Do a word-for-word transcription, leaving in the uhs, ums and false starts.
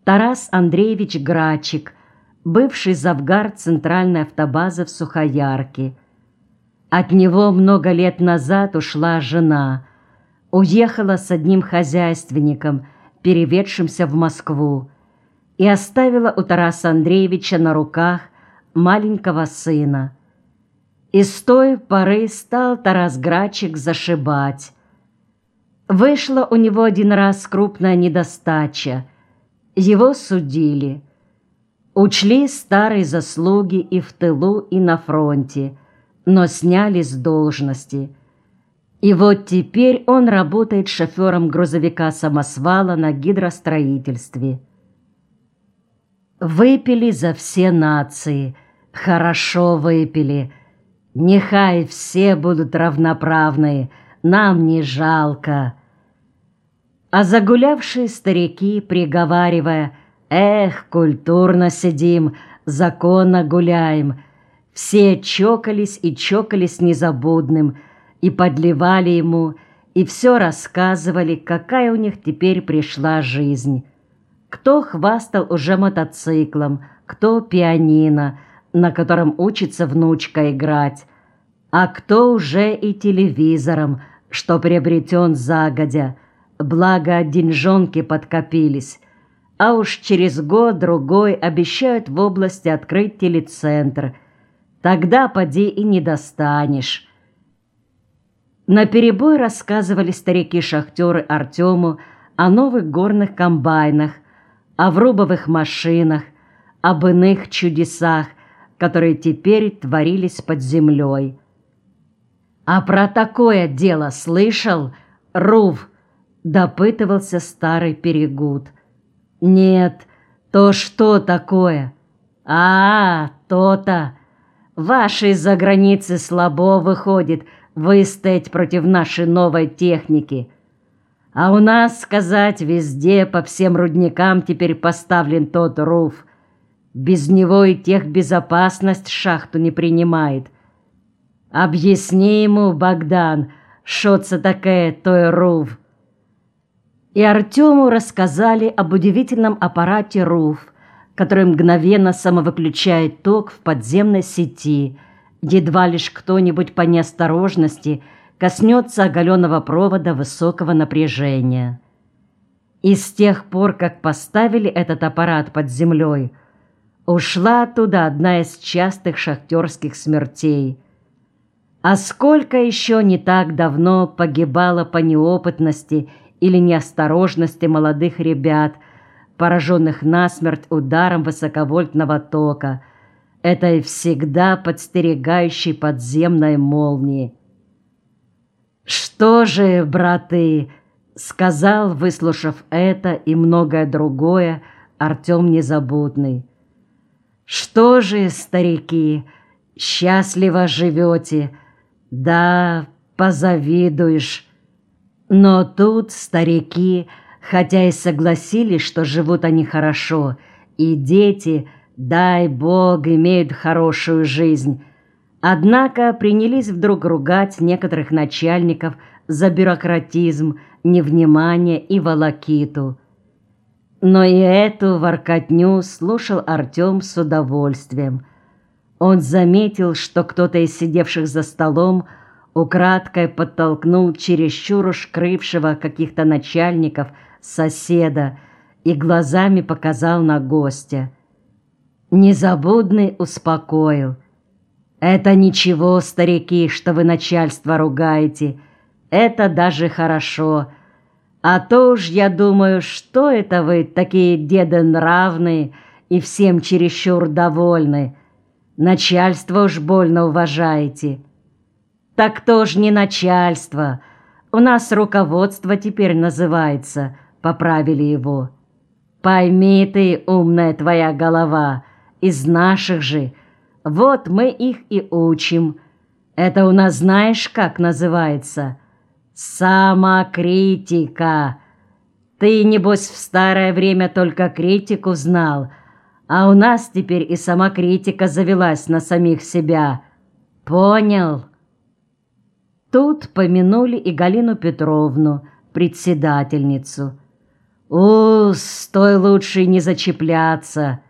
Тарас Андреевич Грачик, бывший завгар центральной автобазы в Сухоярке. От него много лет назад ушла жена, уехала с одним хозяйственником, переведшимся в Москву, и оставила у Тараса Андреевича на руках маленького сына. И с той поры стал Тарас Грачик зашибать. Вышла у него один раз крупная недостача. Его судили. Учли старые заслуги и в тылу, и на фронте, но сняли с должности. И вот теперь он работает шофером грузовика-самосвала на гидростроительстве. Выпили за все нации, хорошо выпили. Нехай все будут равноправные, нам не жалко. А загулявшие старики, приговаривая: «Эх, культурно сидим, законно гуляем», все чокались и чокались незабудным, и подливали ему, и все рассказывали, какая у них теперь пришла жизнь. Кто хвастал уже мотоциклом, кто пианино, на котором учится внучка играть, а кто уже и телевизором, что приобретен загодя, благо деньжонки подкопились, а уж через год-другой обещают в области открыть телецентр. Тогда поди и не достанешь. Наперебой рассказывали старики-шахтеры Артему о новых горных комбайнах, о врубовых машинах, об иных чудесах, которые теперь творились под землей. «А про такое дело слышал, Рув?» — допытывался старый Перегуд. «Нет, то что такое?» «А, то-то! Ваши из-за границы слабо выходит выстоять против нашей новой техники. А у нас, сказать, везде по всем рудникам теперь поставлен тот руф. Без него и техбезопасность шахту не принимает. Объясни ему, Богдан, шо це такое той руф». И Артему рассказали об удивительном аппарате руф, который мгновенно самовыключает ток в подземной сети. Едва лишь кто-нибудь по неосторожности коснется оголенного провода высокого напряжения. И с тех пор, как поставили этот аппарат под землей, ушла оттуда одна из частых шахтерских смертей. А сколько еще не так давно погибало по неопытности или неосторожности молодых ребят, пораженных насмерть ударом высоковольтного тока, этой всегда подстерегающей подземной молнии. «Что же, браты?» — сказал, выслушав это и многое другое, Артем Незабудный. «Что же, старики, счастливо живете? Да, позавидуешь». Но тут старики, хотя и согласились, что живут они хорошо, и дети, дай Бог, имеют хорошую жизнь, однако принялись вдруг ругать некоторых начальников за бюрократизм, невнимание и волокиту. Но и эту воркотню слушал Артем с удовольствием. Он заметил, что кто-то из сидевших за столом украдкой подтолкнул чересчур уж крывшего каких-то начальников соседа и глазами показал на гостя. Незабудный успокоил: «Это ничего, старики, что вы начальство ругаете, это даже хорошо. А то уж я думаю, что это вы такие деды нравные и всем чересчур довольны. Начальство уж больно уважаете». «Так то ж не начальство, у нас руководство теперь называется», — поправили его. «Пойми ты, умная твоя голова, из наших же, вот мы их и учим. Это у нас знаешь, как называется? Самокритика. Ты, небось, в старое время только критику знал, а у нас теперь и самокритика завелась на самих себя. Понял?» Тут помянули и Галину Петровну, председательницу. О, стой лучше не зачепляться.